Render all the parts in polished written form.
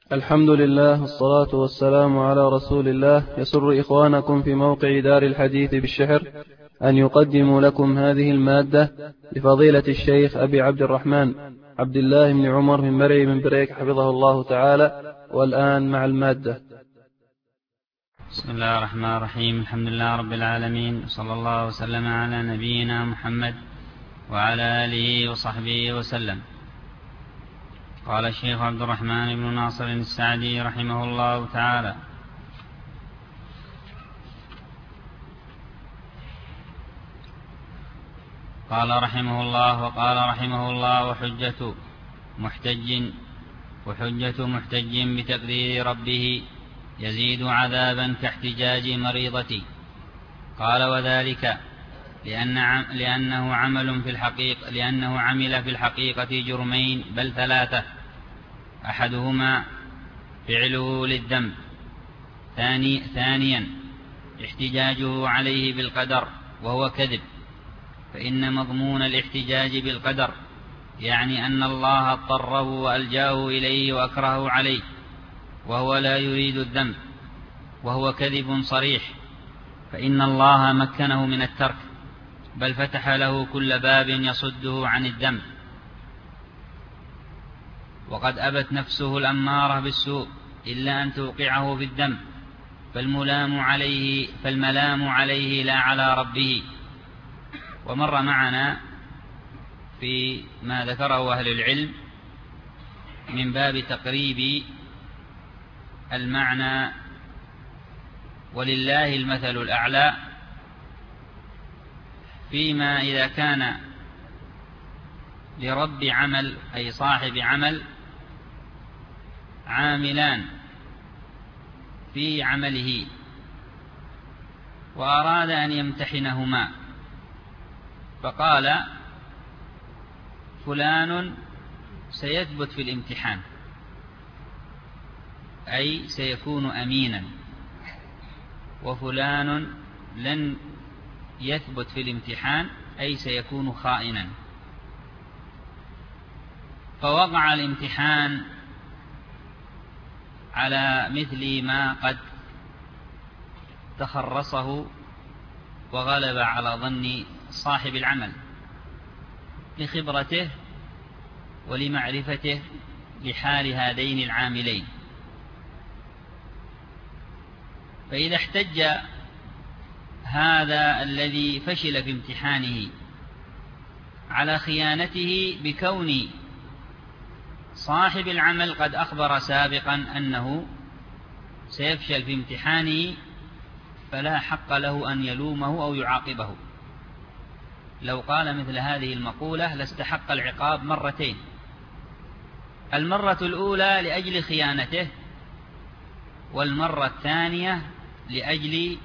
الحمد لله والصلاة والسلام على رسول الله. يسر إخوانكم في موقع دار الحديث بالشحر أن يقدموا لكم هذه المادة لفضيلة الشيخ أبي عبد الرحمن عبد الله بن عمر من مرعي من بريك حفظه الله تعالى. والآن مع المادة. بسم الله الرحمن الرحيم. الحمد لله رب العالمين، صلى الله وسلم على نبينا محمد وعلى آله وصحبه وسلم. قال الشيخ عبد الرحمن بن ناصر السعدي رحمه الله تعالى: قال رحمه الله: وقال رحمه الله: وحجة محتج بتقدير ربه يزيد عذابا كاحتجاج مريضتي. قال: وذلك لأنه عمل في الحقيقة جرمين بل ثلاثة: أحدهما فعله للذنب، ثانيا احتجاجه عليه بالقدر وهو كذب، فإن مضمون الاحتجاج بالقدر يعني أن الله اضطره وألجاه إليه وأكرهه عليه وهو لا يريد الذنب، وهو كذب صريح، فإن الله مكنه من الترك بل فتح له كل باب يصده عن الذنب. وقد أبت نفسه الأمارة بالسوء إلا أن توقعه في الذنب، فالملام عليه لا على ربه. ومر معنا في ما ذكره أهل العلم من باب تقريب المعنى ولله المثل الأعلى فيما إذا كان لرب عمل أي صاحب عمل عاملان في عمله وأراد أن يمتحنهما، فقال: فلان سيثبت في الامتحان أي سيكون أمينا، وفلان لن يثبت في الامتحان أي سيكون خائنا. فوقع الامتحان على مثل ما قد تخرصه وغلب على ظن صاحب العمل لخبرته ولمعرفته لحال هذين العاملين. فإذا احتج هذا الذي فشل في امتحانه على خيانته بكون صاحب العمل قد أخبر سابقا أنه سيفشل في امتحانه، فلا حق له أن يلومه أو يعاقبه. لو قال مثل هذه المقولة لاستحق العقاب مرتين: المرة الأولى لأجل خيانته، والمرة الثانية لأجل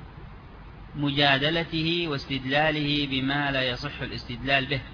مجادلته واستدلاله بما لا يصح الاستدلال به.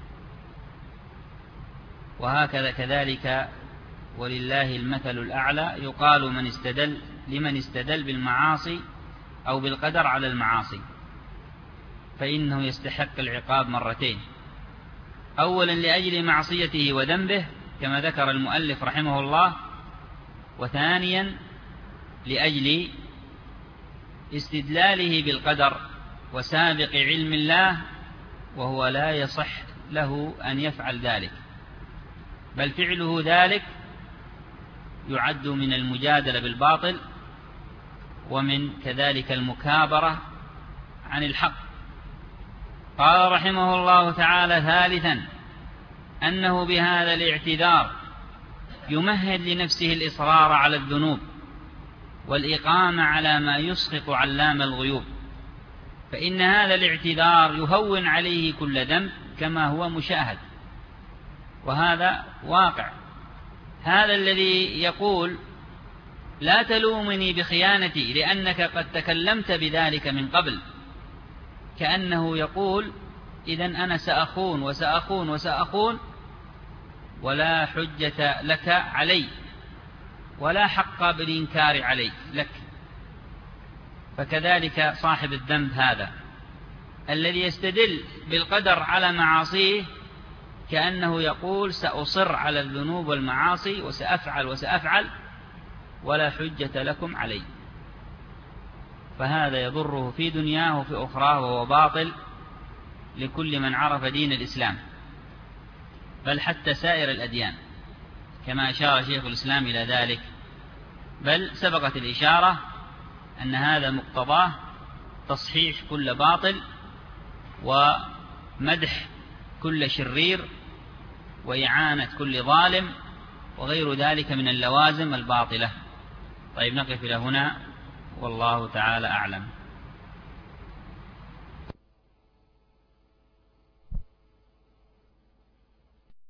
وهكذا كذلك ولله المثل الأعلى يقال لمن استدل بالمعاصي أو بالقدر على المعاصي فإنه يستحق العقاب مرتين: أولا لأجل معصيته وذنبه كما ذكر المؤلف رحمه الله، وثانيا لأجل استدلاله بالقدر وسابق علم الله، وهو لا يصح له أن يفعل ذلك، بل فعله ذلك يعد من المجادلة بالباطل ومن كذلك المكابرة عن الحق. قال رحمه الله تعالى: ثالثا أنه بهذا الاعتذار يمهد لنفسه الإصرار على الذنوب والإقامة على ما يسخط علام الغيوب، فإن هذا الاعتذار يهون عليه كل ذنب كما هو مشاهد، وهذا واقع. هذا الذي يقول: لا تلومني بخيانتي لأنك قد تكلمت بذلك من قبل، كأنه يقول: إذن أنا سأخون وسأخون وسأخون ولا حجة لك علي ولا حق بالإنكار علي لك. فكذلك صاحب الذنب هذا الذي يستدل بالقدر على معاصيه كأنه يقول سأصر على الذنوب والمعاصي وسأفعل ولا حجة لكم علي. فهذا يضره في دنياه وفي أخراه، وهو باطل لكل من عرف دين الإسلام، بل حتى سائر الأديان، كما أشار شيخ الإسلام إلى ذلك. بل سبقت الإشارة أن هذا مقتضاه تصحيح كل باطل ومدح كل شرير وإعانة كل ظالم وغير ذلك من اللوازم الباطلة. طيب، نقف إلى هنا، والله تعالى أعلم.